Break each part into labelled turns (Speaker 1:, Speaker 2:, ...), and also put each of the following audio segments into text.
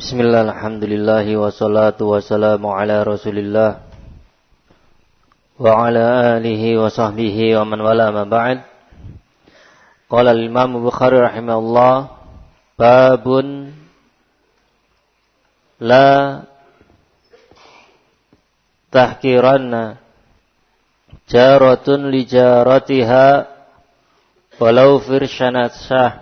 Speaker 1: Bismillah, alhamdulillah, wassalatu wassalamu ala rasulillah wa ala alihi wa sahbihi wa man wala ma ba'd. Qala al-imam Bukhari rahimahullah, babun la tahkiranna jaratun li jaratiha walau firshanat syah.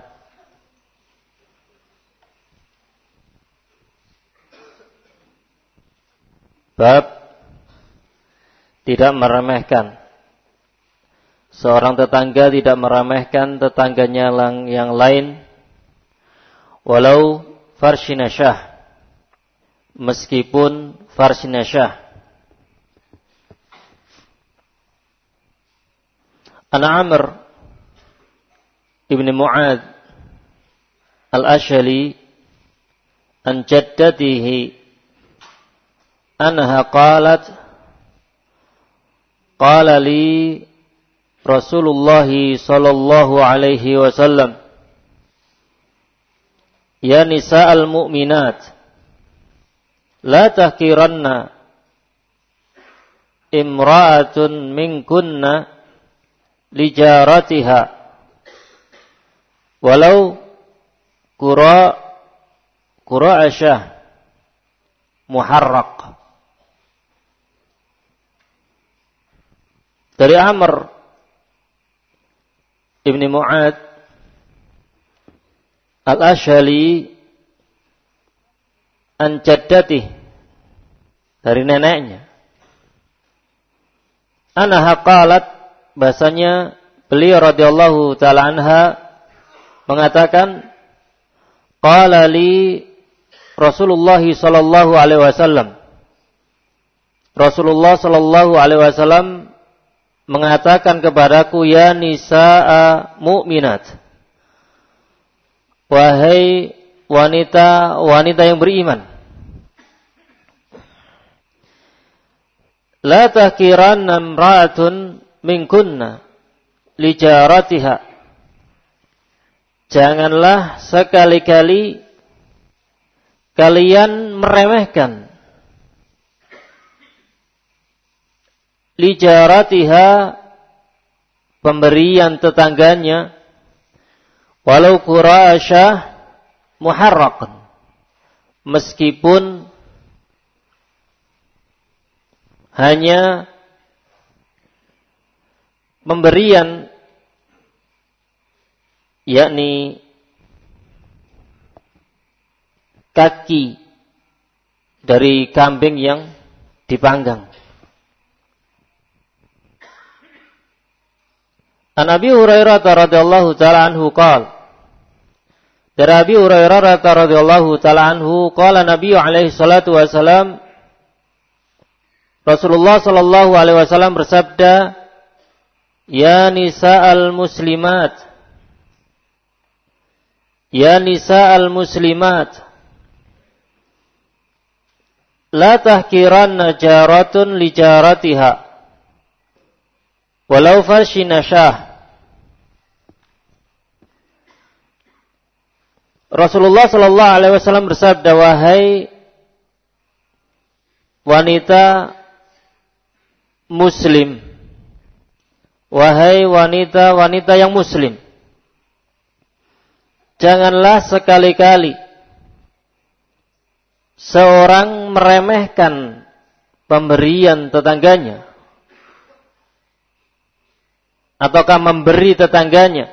Speaker 1: Bab tidak meremehkan. Seorang tetangga tidak meremehkan tetangganya yang lain walau farshinasyah, meskipun farshinasyah. An Amr ibn Mu'ad al-Ashali an jaddatihi anha qalat qala li Rasulullah sallallahu alaihi wasallam ya nisa'al mu'minat la tahkiranna imra'atun minkunna li jaratiha walau qura'asyah muharraq. Dari Amr ibn Mu'ad al-Ashali an jaddati, dari neneknya, anha qalat, bahasanya beliau radhiyallahu ta'ala anha mengatakan, qala li Rasulullah sallallahu alaihi wasallam, Rasulullah sallallahu alaihi wasallam mengatakan kepadaku, ya nisa'a mu'minat, wahai wanita yang beriman, la tahkiranna imra'atun minkunna li jaratiha, janganlah sekali-kali kalian meremehkan li jaratiha, pemberian tetangganya, walau qura'asyah muharraqan, meskipun hanya pemberian, yakni kaki dari kambing yang dipanggang. An Abi Hurairah radhiyallahu ta'ala anhu qala, dari Abi Hurairah radhiyallahu ta'ala anhu qala Nabi alaihi salatu wasalam, Rasulullah sallallahu alaihi wasallam bersabda, ya nisa'al muslimat, ya nisa'al muslimat, la tahkiranna jaratun li jaratiha walau farshinasyah. Rasulullah sallallahu alaihi wasallam bersabda, wahai wanita muslim, wahai wanita yang muslim, janganlah sekali-kali seorang meremehkan pemberian tetangganya, ataukah memberi tetangganya,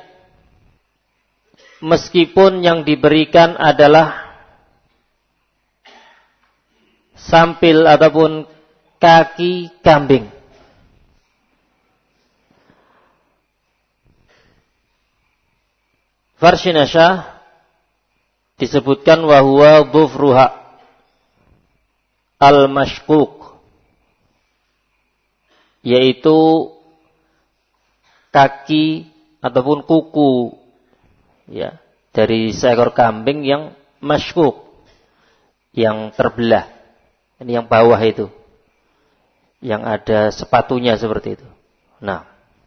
Speaker 1: meskipun yang diberikan adalah sampil ataupun kaki kambing. Farshinasyah disebutkan wahuwa dhufruha al-mashkuk, yaitu kaki ataupun kuku, ya, dari seekor kambing yang mashkuk, yang terbelah. Ini yang bawah itu, yang ada sepatunya seperti itu. Nah,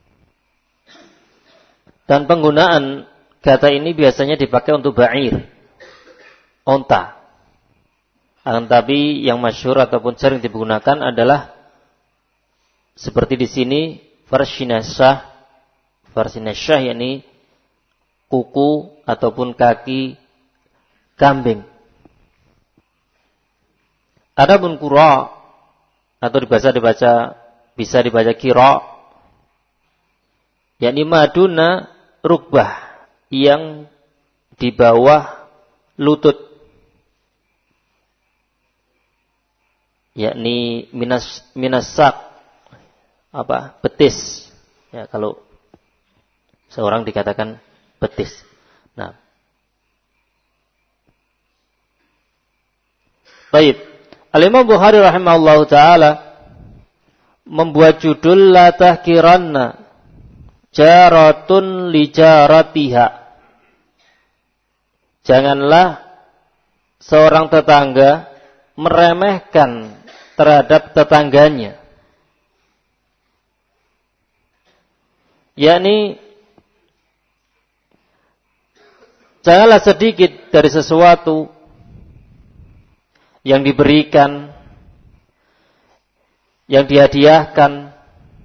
Speaker 1: dan penggunaan kata ini biasanya dipakai untuk ba'ir, onta. Akan tapi yang masyhur ataupun sering digunakan adalah seperti di sini farsinasah, yakni kuku ataupun kaki kambing. Adapun qura atau bisa dibaca qira, yakni maduna rukbah, yang di bawah lutut, yakni minasak betis, ya, kalau seorang dikatakan betis. Nah, baik, Al-Imam Bukhari rahimahullahu taala membuat judul la tahkiranna jaratun li jaratiha. Janganlah seorang tetangga meremehkan terhadap tetangganya. Yakni janganlah sedikit dari sesuatu yang diberikan, yang dihadiahkan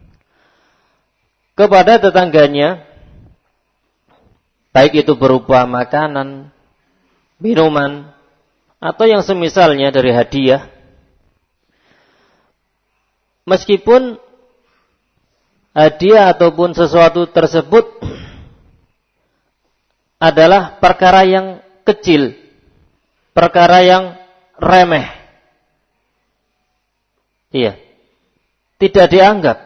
Speaker 1: kepada tetangganya, baik itu berupa makanan, minuman, atau yang semisalnya dari hadiah, meskipun hadiah ataupun sesuatu tersebut adalah perkara yang kecil, perkara yang remeh. Iya, tidak dianggap.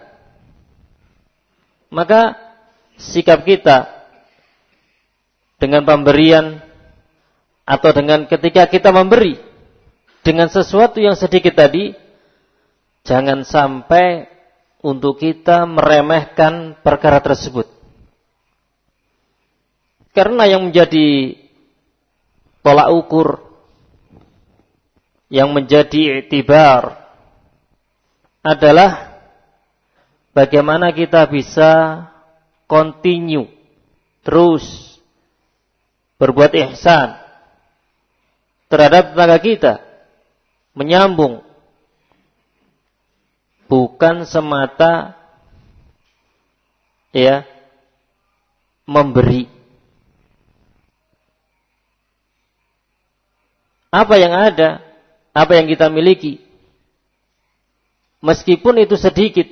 Speaker 1: Maka sikap kita dengan pemberian atau dengan ketika kita memberi dengan sesuatu yang sedikit tadi, jangan sampai untuk kita meremehkan perkara tersebut. Karena yang menjadi tolak ukur, yang menjadi iktibar adalah bagaimana kita bisa continue, terus berbuat ihsan terhadap tetangga kita, menyambung, bukan semata ya memberi. Apa yang ada, apa yang kita miliki, meskipun itu sedikit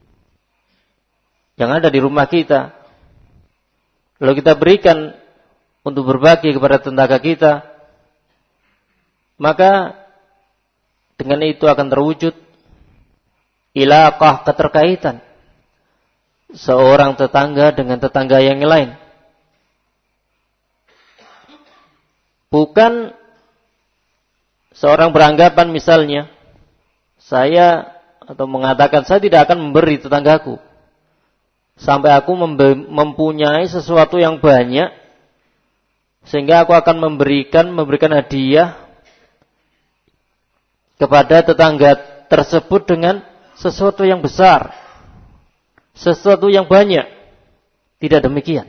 Speaker 1: yang ada di rumah kita, lalu kita berikan untuk berbagi kepada tetangga kita, maka dengan itu akan terwujud ilaqah, keterkaitan seorang tetangga dengan tetangga yang lain. Bukan seorang beranggapan misalnya saya atau mengatakan saya tidak akan memberi tetanggaku sampai aku mempunyai sesuatu yang banyak sehingga aku akan memberikan hadiah kepada tetangga tersebut dengan sesuatu yang besar, sesuatu yang banyak. Tidak demikian.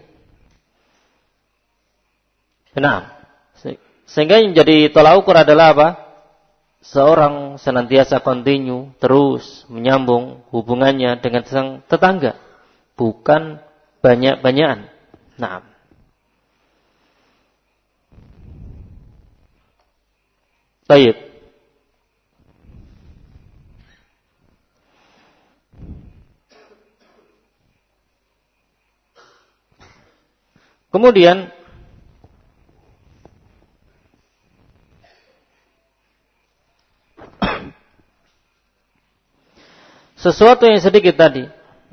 Speaker 1: Nah, sehingga yang menjadi tolak ukur adalah apa? Seorang senantiasa continue, terus menyambung hubungannya dengan sang tetangga, bukan banyak-banyakan. Nah, baik. Kemudian sesuatu yang sedikit tadi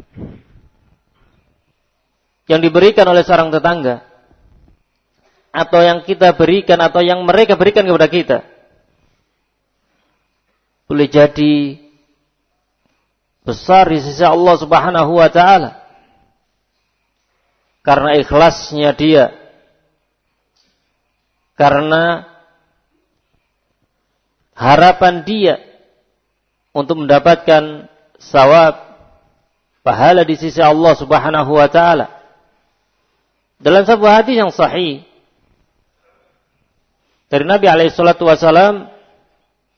Speaker 1: yang diberikan oleh seorang tetangga atau yang kita berikan atau yang mereka berikan kepada kita boleh jadi besar di sisi Allah Subhanahu wa taala karena ikhlasnya dia, karena harapan dia untuk mendapatkan sawab, pahala di sisi Allah Subhanahu wa taala. Dalam sebuah hadis yang sahih dari Nabi alaihi salatu wasallam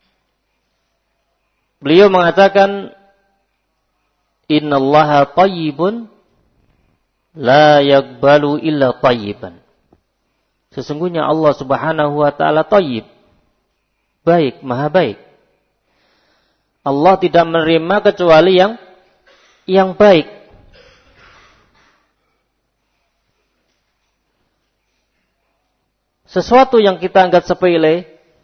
Speaker 1: Beliau mengatakan, innallaha thayyibun la yaqbalu illa thayyiban. Sesungguhnya Allah Subhanahu wa taala thayyib, baik, maha baik. Allah tidak menerima kecuali yang baik. Sesuatu yang kita anggap sepele,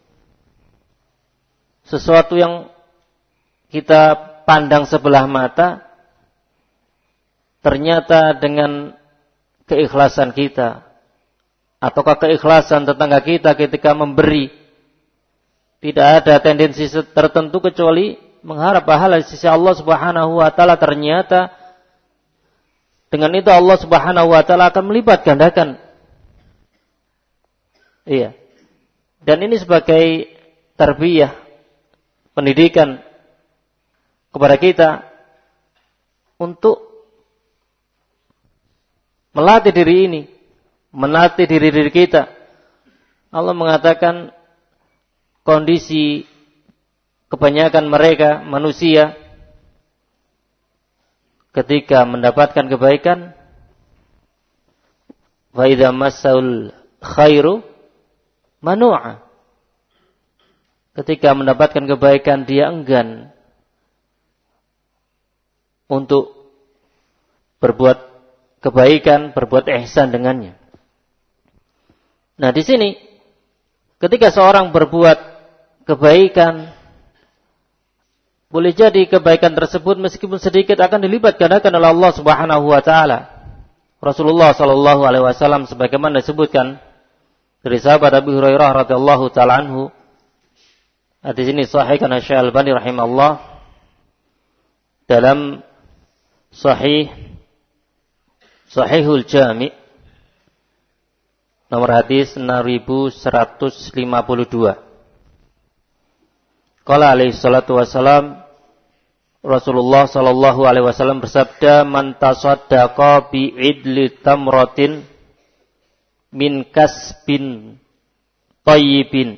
Speaker 1: sesuatu yang kita pandang sebelah mata, ternyata dengan keikhlasan kita, ataukah keikhlasan tetangga kita ketika memberi, tidak ada tendensi tertentu kecuali mengharap pahala di sisi Allah Subhanahu wa taala. Ternyata dengan itu Allah Subhanahu wa taala akan melipat gandakan. Iya. Dan ini sebagai tarbiyah, pendidikan kepada kita untuk melatih diri ini, melatih diri kita. Allah mengatakan kondisi kebanyakan mereka manusia ketika mendapatkan kebaikan, wa idza massaul khairu manu'a. Ketika mendapatkan kebaikan dia enggan untuk berbuat kebaikan, berbuat ihsan dengannya. Nah, di sini ketika seorang berbuat kebaikan, boleh jadi kebaikan tersebut meskipun sedikit akan dilipat gandakan oleh Allah Subhanahu wa taala. Rasulullah sallallahu alaihi wasallam sebagaimana disebutkan dari sahabat Abu Hurairah radhiyallahu taala anhu, hadis ini sahihkan Syekh Al-Albani rahimahullah dalam Sahihul Jami' nomor hadis 6152. Qala alaihi salatu wasalam, Rasulullah sallallahu alaihi wasallam bersabda, man tasaddaqa bi idli tamratin min kasbin thayyibin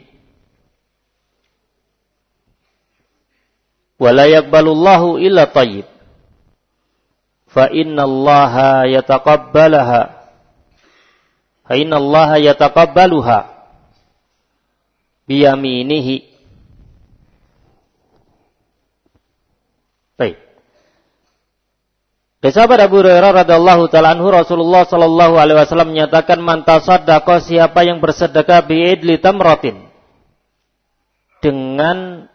Speaker 1: wa la yaqbalullahu illa thayyib fa innallaha yataqabbaluha biyaminihi. Baik. Dari sahabat Abu Hurairah radhiyallahu taala anhu, Rasulullah sallallahu alaihi wasallam menyatakan, man tasaddaqa, siapa yang bersedekah bi'idli tamratin, dengan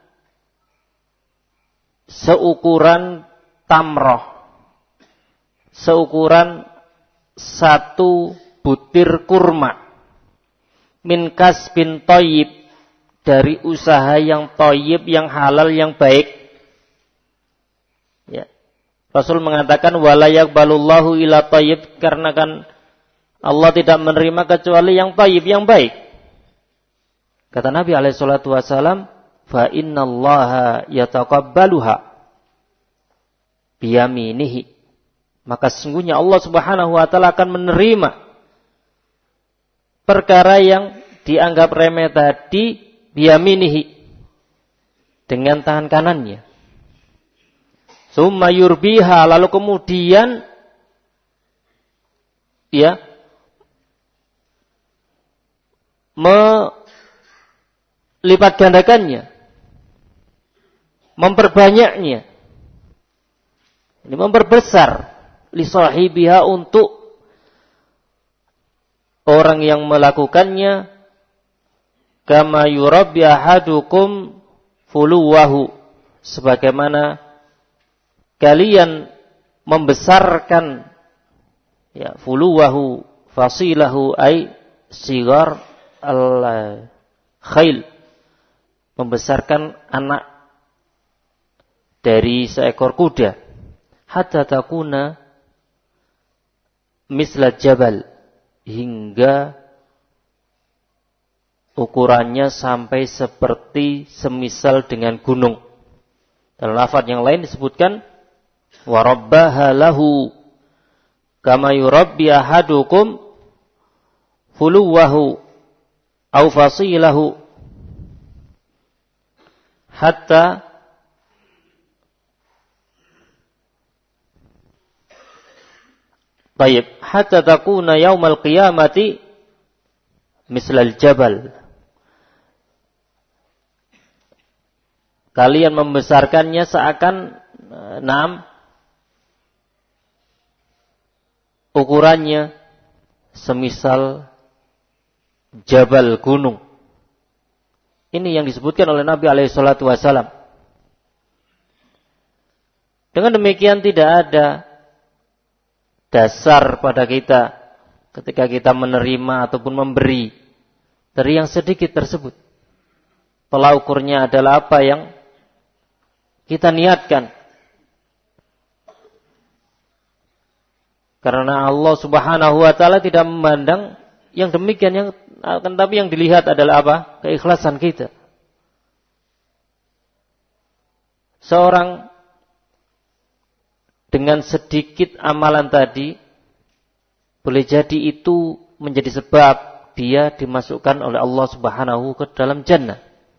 Speaker 1: seukuran tamroh, seukuran satu butir kurma, min kasbin thayyib, dari usaha yang thayyib, yang halal, yang baik. Ya. Rasul mengatakan wala yaqbalullahu illa thayyib, karena kan Allah tidak menerima kecuali yang thayyib, yang baik. Kata Nabi alaihi salatu wasalam, fa innallaha yataqabbaluha biyaminihi, maka sesungguhnya Allah Subhanahu wa taala akan menerima perkara yang dianggap remeh tadi biyaminihi, dengan tangan kanannya. Summa yurbiha, lalu kemudian melipat gandakannya, memperbanyaknya, ini memperbesar li sahibiha, untuk orang yang melakukannya, kama yurabbi ahadukum fuluwahu, sebagaimana kalian membesarkan fuluwahu, fasilahu ay sigar al-khail, membesarkan anak dari seekor kuda, hatta takuna misla jabal, hingga ukurannya sampai seperti semisal dengan gunung. Dalam lafaz yang lain disebutkan wa rabbaha lahu kama yurabbi ahadukum fuluwahu au fasilahu hatta Tayyib, hatta takuna yaumal qiyamati mislal jabal. Kalian membesarkannya seakan ukurannya semisal jabal gunung. Ini yang disebutkan oleh Nabi alaihi salatu wasallam. Dengan demikian tidak ada dasar pada kita ketika kita menerima ataupun memberi dari yang sedikit tersebut. Tolak ukurnya adalah apa yang kita niatkan. Karena Allah Subhanahu wa taala tidak memandang yang demikian, yang akan tapi yang dilihat adalah apa? Keikhlasan kita. Seorang dengan sedikit amalan tadi boleh jadi itu menjadi sebab dia dimasukkan oleh Allah Subhanahu ke dalam jannah.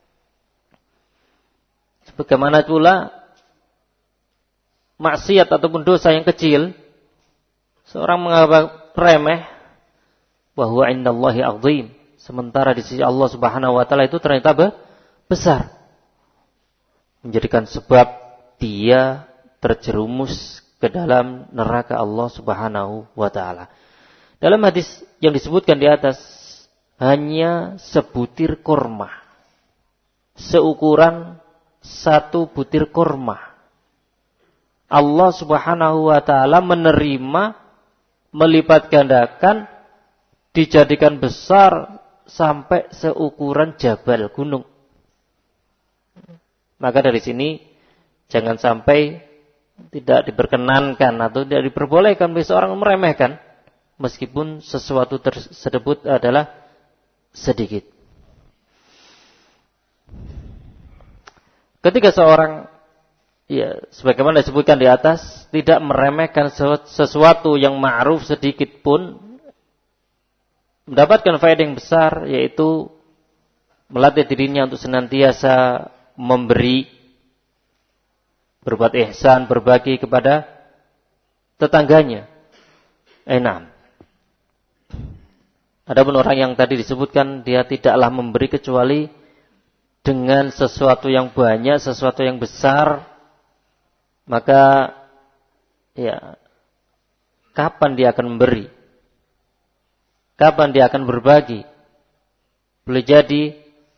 Speaker 1: Sebagaimana pula maksiat ataupun dosa yang kecil, seorang menganggap remeh, bahwa indallahi azim, sementara di sisi Allah Subhanahu wa taala itu ternyata besar, menjadikan sebab dia terjerumus ke dalam neraka Allah Subhanahu wa taala. Dalam hadis yang disebutkan di atas, hanya sebutir kurma, seukuran satu butir kurma, Allah Subhanahu wa taala menerima, melipat gandakan, dijadikan besar sampai seukuran jabal gunung. Maka dari sini jangan sampai tidak diperkenankan atau tidak diperbolehkan bagi seorang meremehkan meskipun sesuatu tersebut adalah sedikit. Ketika seorang, ya, sebagaimana disebutkan di atas, tidak meremehkan sesuatu yang ma'ruf sedikit pun, mendapatkan faedah yang besar, yaitu melatih dirinya untuk senantiasa memberi, berbuat ihsan, berbagi kepada tetangganya. Enam. Adapun orang yang tadi disebutkan, dia tidaklah memberi kecuali dengan sesuatu yang banyak, sesuatu yang besar, maka ya, kapan dia akan memberi? Kapan dia akan berbagi? Boleh jadi,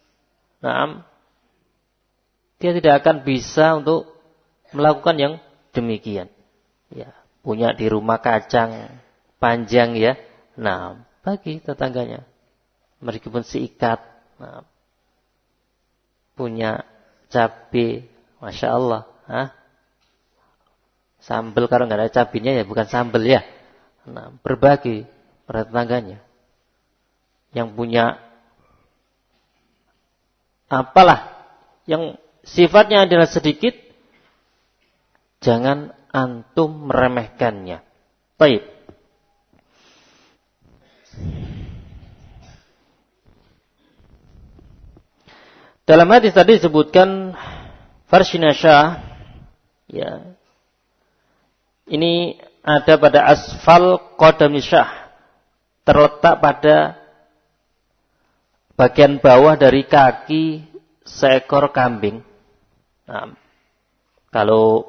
Speaker 1: dia tidak akan bisa untuk melakukan yang demikian. Ya, punya di rumah kacang panjang, ya. Nah, bagi tetangganya. Meskipun seikat. Nah, punya cabai, Masya Allah. Sambal, kalau nggak ada cabainya ya bukan sambal, ya. Nah, berbagi pada tetangganya. Yang punya apalah yang sifatnya adalah sedikit, jangan antum meremehkannya. Baik. Dalam hadis tadi disebutkan farsinashah, ya. Ini ada pada asfal qadamisyah, terletak pada bagian bawah dari kaki seekor kambing. Nah, kalau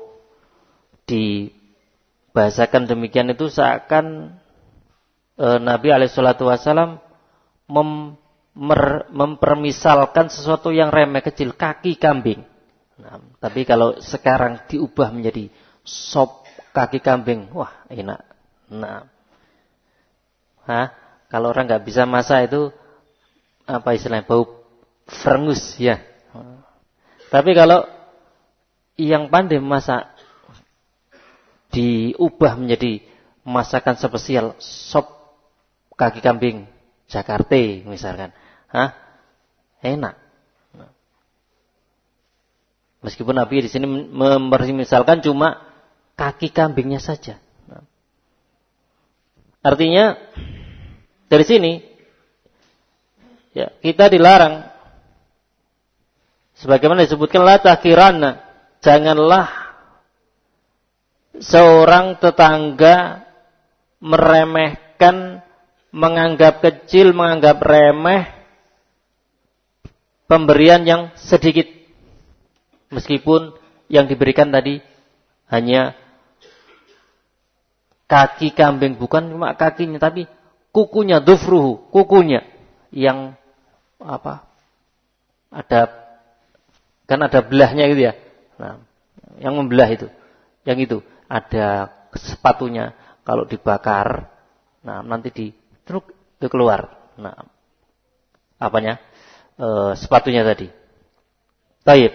Speaker 1: dibahasakan demikian itu seakan Nabi SAW mempermisalkan sesuatu yang remeh kecil, kaki kambing. Nah, tapi kalau sekarang diubah menjadi sop kaki kambing, wah enak. Nah, kalau orang nggak bisa masak itu apa istilahnya, bau frengus, ya. Tapi kalau yang pandai masak diubah menjadi masakan spesial, sop kaki kambing Jakarta misalkan, enak. Meskipun Nabi di sini misalkan cuma kaki kambingnya saja. Artinya dari sini, ya, kita dilarang, sebagaimana disebutkan, la tahqiranna, janganlah seorang tetangga meremehkan, menganggap kecil, menganggap remeh pemberian yang sedikit. Meskipun yang diberikan tadi hanya kaki kambing, bukan cuma kakinya, tapi kukunya, dhufruhu, kukunya yang ada belahnya gitu ya. Nah, yang membelah itu, yang itu ada sepatunya. Kalau dibakar, nah nanti truk keluar. Nah, sepatunya tadi. Baik.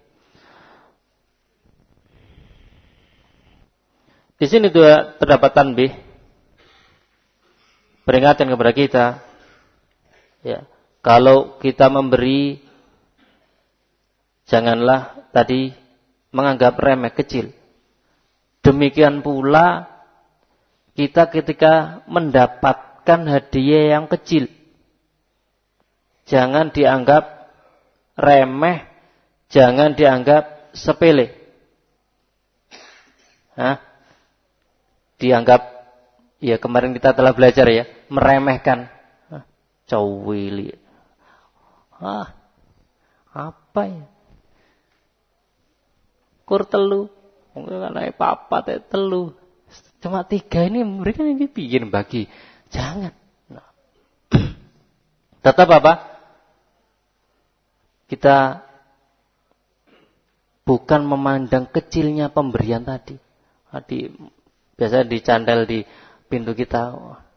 Speaker 1: Di sini juga terdapat tanbih, peringatan kepada kita. Ya, kalau kita memberi, janganlah tadi menganggap remeh kecil. Demikian pula kita ketika mendapatkan hadiah yang kecil, jangan dianggap remeh, jangan dianggap sepele. Dianggap, ya kemarin kita telah belajar ya, meremehkan. Cowili. Apa ya? Kur telu. Naik papat telu. Cuma 3 ini mereka ini bikin bagi. Jangan. Nah. Tetap kita bukan memandang kecilnya pemberian tadi. Biasa dicandal di pintu kita.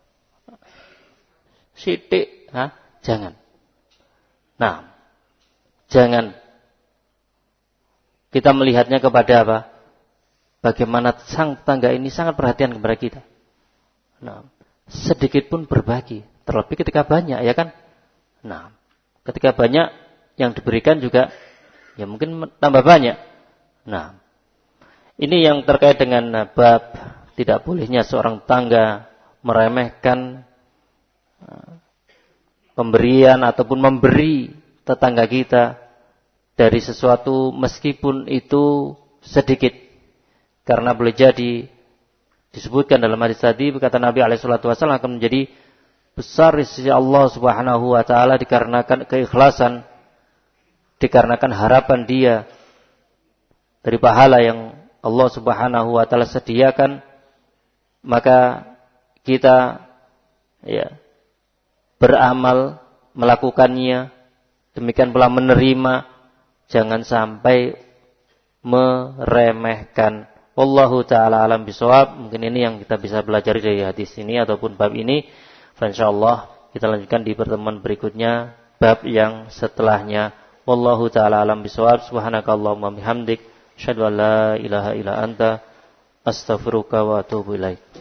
Speaker 1: Sidik. Jangan. Nah. Jangan. Kita melihatnya kepada bagaimana sang tetangga ini sangat perhatian kepada kita. Nah, sedikit pun berbagi. Terlebih ketika banyak, ya kan? Nah, ketika banyak yang diberikan juga, ya mungkin tambah banyak. Nah, ini yang terkait dengan bab tidak bolehnya seorang tetangga meremehkan pemberian ataupun memberi tetangga kita dari sesuatu meskipun itu sedikit. Karena boleh jadi disebutkan dalam hadis tadi, berkata Nabi SAW akan menjadi besar di sisi Allah Subhanahu wa taala dikarenakan keikhlasan, dikarenakan harapan dia dari pahala yang Allah Subhanahu wa taala sediakan. Maka kita beramal melakukannya, demikian pula menerima, jangan sampai meremehkan. Wallahu ta'ala alam bisawab. Mungkin ini yang kita bisa belajar dari hadis ini ataupun bab ini. Insyaallah kita lanjutkan di pertemuan berikutnya, bab yang setelahnya. Wallahu ta'ala alam bisawab. Subhanakallahumma bihamdik, asyhadu an la ilaha illa anta, astaghfiruka wa atubu ilaik.